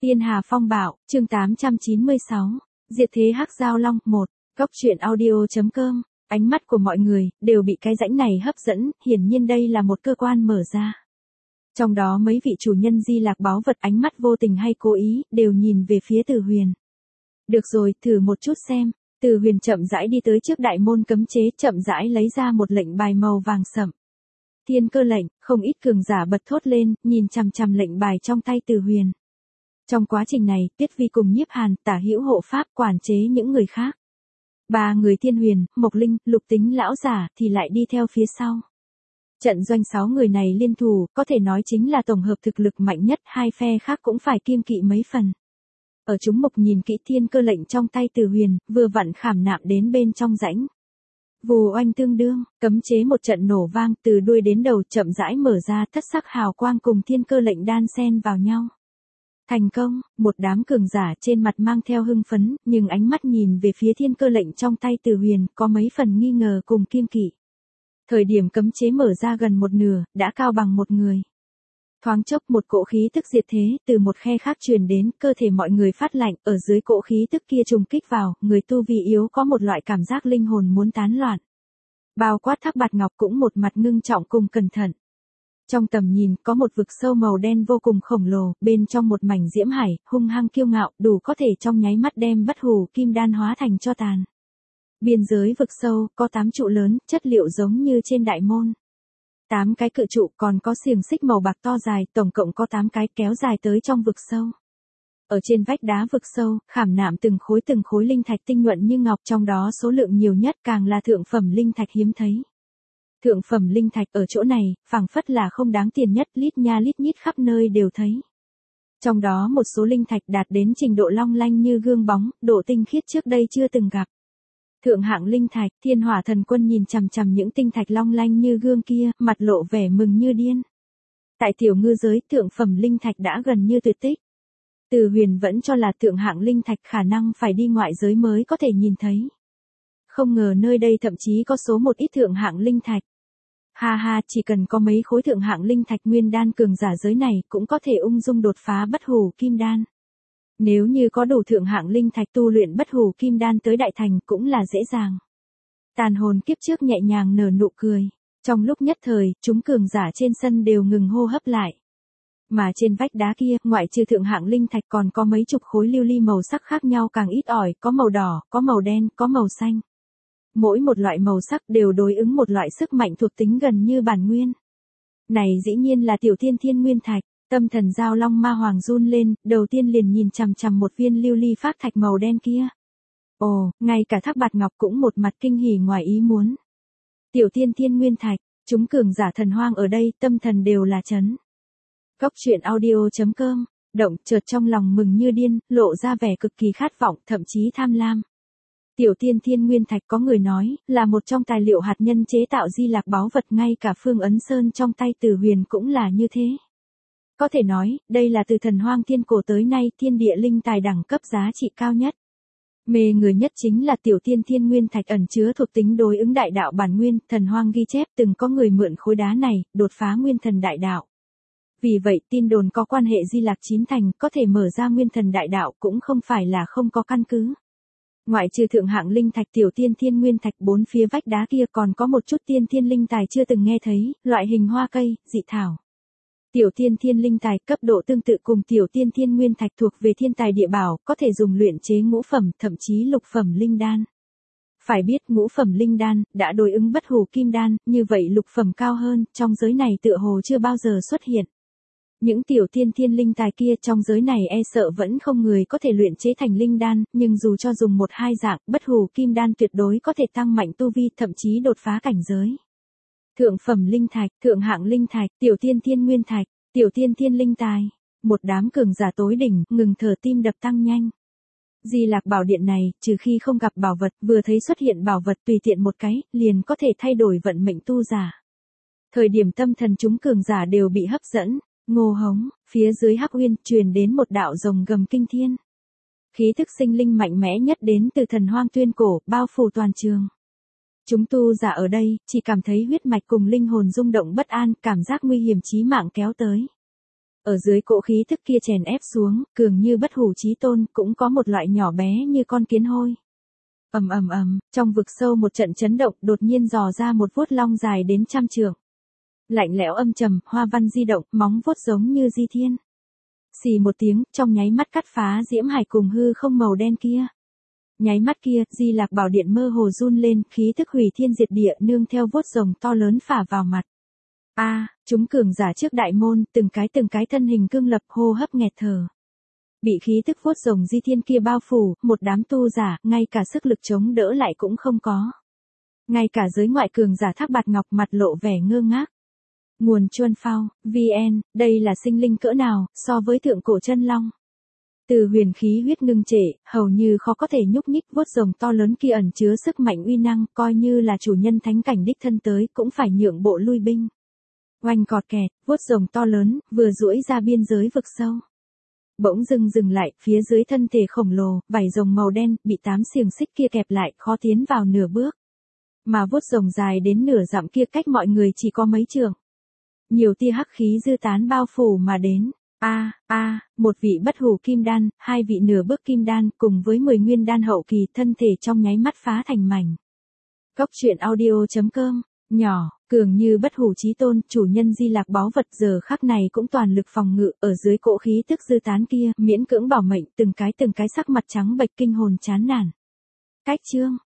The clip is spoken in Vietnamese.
Tiên Hà Phong Bạo, chương 896, Diệt thế Hắc Giao Long 1, Góc truyện audio.com. Ánh mắt của mọi người đều bị cái rãnh này hấp dẫn, hiển nhiên đây là một cơ quan mở ra. Trong đó mấy vị chủ nhân di lạc báu vật ánh mắt vô tình hay cố ý, đều nhìn về phía Từ Huyền. Được rồi, thử một chút xem. Từ Huyền chậm rãi đi tới trước đại môn cấm chế, chậm rãi lấy ra một lệnh bài màu vàng sẫm. Thiên cơ lệnh, không ít cường giả bật thốt lên, nhìn chằm chằm lệnh bài trong tay Từ Huyền. Trong quá trình này, Tiết Vi cùng Nhiếp Hàn, Tả Hữu hộ pháp quản chế những người khác. Ba người Thiên Huyền, Mộc Linh, Lục Tính lão giả thì lại đi theo phía sau. Trận doanh 6 người này liên thủ, có thể nói chính là tổng hợp thực lực mạnh nhất, hai phe khác cũng phải kiêng kỵ mấy phần. Ở chúng mục nhìn kỹ thiên cơ lệnh trong tay Từ Huyền, vừa vặn khảm nạm đến bên trong rãnh. Vù oanh tương đương, cấm chế một trận nổ vang, từ đuôi đến đầu chậm rãi mở ra, thất sắc hào quang cùng thiên cơ lệnh đan xen vào nhau. Thành công, một đám cường giả trên mặt mang theo hưng phấn, nhưng ánh mắt nhìn về phía thiên cơ lệnh trong tay Từ Huyền, có mấy phần nghi ngờ cùng kiêng kỵ. Thời điểm cấm chế mở ra gần một nửa, đã cao bằng một người. Thoáng chốc một cỗ khí tức diệt thế, từ một khe khác truyền đến, cơ thể mọi người phát lạnh, ở dưới cỗ khí tức kia trùng kích vào, người tu vi yếu có một loại cảm giác linh hồn muốn tán loạn. Bao quát Thác Bạt Ngọc cũng một mặt ngưng trọng cùng cẩn thận. Trong tầm nhìn, có một vực sâu màu đen vô cùng khổng lồ, bên trong một mảnh diễm hải, hung hăng kiêu ngạo, đủ có thể trong nháy mắt đem Bất Hủ Kim Đan hóa thành tro tàn. Biên giới vực sâu, có 8 trụ lớn, chất liệu giống như trên đại môn. 8 cái cự trụ còn có xiềng xích màu bạc to dài, tổng cộng có 8 cái kéo dài tới trong vực sâu. Ở trên vách đá vực sâu, khảm nạm từng khối linh thạch tinh nhuận như ngọc, trong đó số lượng nhiều nhất càng là thượng phẩm linh thạch hiếm thấy. Thượng phẩm linh thạch ở chỗ này, phảng phất là không đáng tiền nhất, lít nha lít nhít khắp nơi đều thấy. Trong đó một số linh thạch đạt đến trình độ long lanh như gương bóng, độ tinh khiết trước đây chưa từng gặp. Thượng hạng linh thạch, Thiên Hỏa Thần Quân nhìn chằm chằm những tinh thạch long lanh như gương kia, mặt lộ vẻ mừng như điên. Tại tiểu ngư giới, thượng phẩm linh thạch đã gần như tuyệt tích. Từ Huyền vẫn cho là thượng hạng linh thạch khả năng phải đi ngoại giới mới có thể nhìn thấy. Không ngờ nơi đây thậm chí có số một ít thượng hạng linh thạch. Ha ha, chỉ cần có mấy khối thượng hạng linh thạch nguyên đan cường giả giới này cũng có thể ung dung đột phá Bất Hủ Kim Đan. Nếu như có đủ thượng hạng linh thạch tu luyện Bất Hủ Kim Đan tới đại thành cũng là dễ dàng. Tàn hồn kiếp trước nhẹ nhàng nở nụ cười. Trong lúc nhất thời, chúng cường giả trên sân đều ngừng hô hấp lại. Mà trên vách đá kia, ngoại trừ thượng hạng linh thạch còn có mấy chục khối lưu ly màu sắc khác nhau càng ít ỏi, có màu đỏ, có màu đen, có màu xanh. Mỗi một loại màu sắc đều đối ứng một loại sức mạnh thuộc tính gần như bản nguyên. Này dĩ nhiên là tiểu thiên nguyên thạch. Tâm thần Giao Long Ma Hoàng run lên, đầu tiên liền nhìn chằm chằm một viên lưu ly phác thạch màu đen kia. Ồ, ngay cả Thác Bạt Ngọc cũng một mặt kinh hỉ ngoài ý muốn. Tiểu thiên nguyên thạch, chúng cường giả thần hoang ở đây, tâm thần đều là chấn. Góc truyện audio.com, động chợt trong lòng mừng như điên, lộ ra vẻ cực kỳ khát vọng, thậm chí tham lam. Tiểu thiên nguyên thạch có người nói, là một trong tài liệu hạt nhân chế tạo di lạc báu vật, ngay cả Phương Ấn Sơn trong tay Từ Huyền cũng là như thế. Có thể nói, đây là từ thần hoang thiên cổ tới nay thiên địa linh tài đẳng cấp giá trị cao nhất. Mê người nhất chính là tiểu thiên nguyên thạch ẩn chứa thuộc tính đối ứng đại đạo bản nguyên, thần hoang ghi chép từng có người mượn khối đá này, đột phá nguyên thần đại đạo. Vì vậy tin đồn có quan hệ di lạc 9 thành có thể mở ra nguyên thần đại đạo cũng không phải là không có căn cứ. Ngoại trừ thượng hạng linh thạch tiểu thiên nguyên thạch, bốn phía vách đá kia còn có một chút thiên linh tài chưa từng nghe thấy, loại hình hoa cây, dị thảo. Tiểu thiên linh tài cấp độ tương tự cùng tiểu thiên nguyên thạch thuộc về thiên tài địa bảo, có thể dùng luyện chế ngũ phẩm, thậm chí lục phẩm linh đan. Phải biết ngũ phẩm linh đan đã đối ứng Bất Hủ Kim Đan, như vậy lục phẩm cao hơn, trong giới này tựa hồ chưa bao giờ xuất hiện. Những tiểu thiên linh tài kia trong giới này e sợ vẫn không người có thể luyện chế thành linh đan, nhưng dù cho dùng một hai dạng, Bất Hủ Kim Đan tuyệt đối có thể tăng mạnh tu vi, thậm chí đột phá cảnh giới. Thượng phẩm linh thạch, thượng hạng linh thạch, tiểu thiên nguyên thạch, tiểu thiên linh tài. Một đám cường giả tối đỉnh, ngừng thở, tim đập tăng nhanh. Di Lạc Bảo Điện này, trừ khi không gặp bảo vật, vừa thấy xuất hiện bảo vật tùy tiện một cái, liền có thể thay đổi vận mệnh tu giả. Thời điểm tâm thần chúng cường giả đều bị hấp dẫn, ngô hống, phía dưới Hắc Uyên truyền đến một đạo rồng gầm kinh thiên. Khí thức sinh linh mạnh mẽ nhất đến từ thần hoang tuyên cổ, bao phủ toàn trường. Chúng tu giả ở đây, chỉ cảm thấy huyết mạch cùng linh hồn rung động bất an, cảm giác nguy hiểm chí mạng kéo tới. Ở dưới cỗ khí thức kia chèn ép xuống, cường như bất hủ chí tôn, cũng có một loại nhỏ bé như con kiến hôi. Ầm ầm ầm, trong vực sâu một trận chấn động, đột nhiên dò ra một vuốt long dài đến 100 trượng. Lạnh lẽo âm trầm, hoa văn di động, móng vuốt giống như di thiên. Xì một tiếng, trong nháy mắt cắt phá diễm hải cùng hư không màu đen kia. Nháy mắt kia, Di Lạc Bảo Điện mơ hồ run lên, khí thức hủy thiên diệt địa nương theo vuốt rồng to lớn phả vào mặt. Chúng cường giả trước đại môn, từng cái thân hình cương lập, hô hấp nghẹt thở. Bị khí thức vuốt rồng di thiên kia bao phủ, một đám tu giả, ngay cả sức lực chống đỡ lại cũng không có. Ngay cả giới ngoại cường giả Thác Bạt Ngọc mặt lộ vẻ ngơ ngác. Nguồn Chuân Phao, VN, đây là sinh linh cỡ nào, so với thượng cổ chân long. Từ huyền khí huyết ngưng trệ, hầu như khó có thể nhúc nhích, vuốt rồng to lớn kia ẩn chứa sức mạnh uy năng, coi như là chủ nhân thánh cảnh đích thân tới, cũng phải nhượng bộ lui binh. Oanh cọt kẹt, vuốt rồng to lớn, vừa duỗi ra biên giới vực sâu. Bỗng dưng dừng lại, phía dưới thân thể khổng lồ, vảy rồng màu đen, bị 8 xiềng xích kia kẹp lại, khó tiến vào nửa bước. Mà vuốt rồng dài đến nửa dặm kia cách mọi người chỉ có mấy trượng. Nhiều tia hắc khí dư tán bao phủ mà đến. Một vị bất hủ kim đan, 2 vị nửa bước kim đan, cùng với 10 nguyên đan hậu kỳ, thân thể trong nháy mắt phá thành mảnh. Góc truyện audio.com, nhỏ, cường như bất hủ chí tôn, chủ nhân Di Lạc báu vật giờ khắc này cũng toàn lực phòng ngự, ở dưới cỗ khí tức dư tán kia, miễn cưỡng bảo mệnh, từng cái sắc mặt trắng bệch kinh hồn chán nản. Cách chương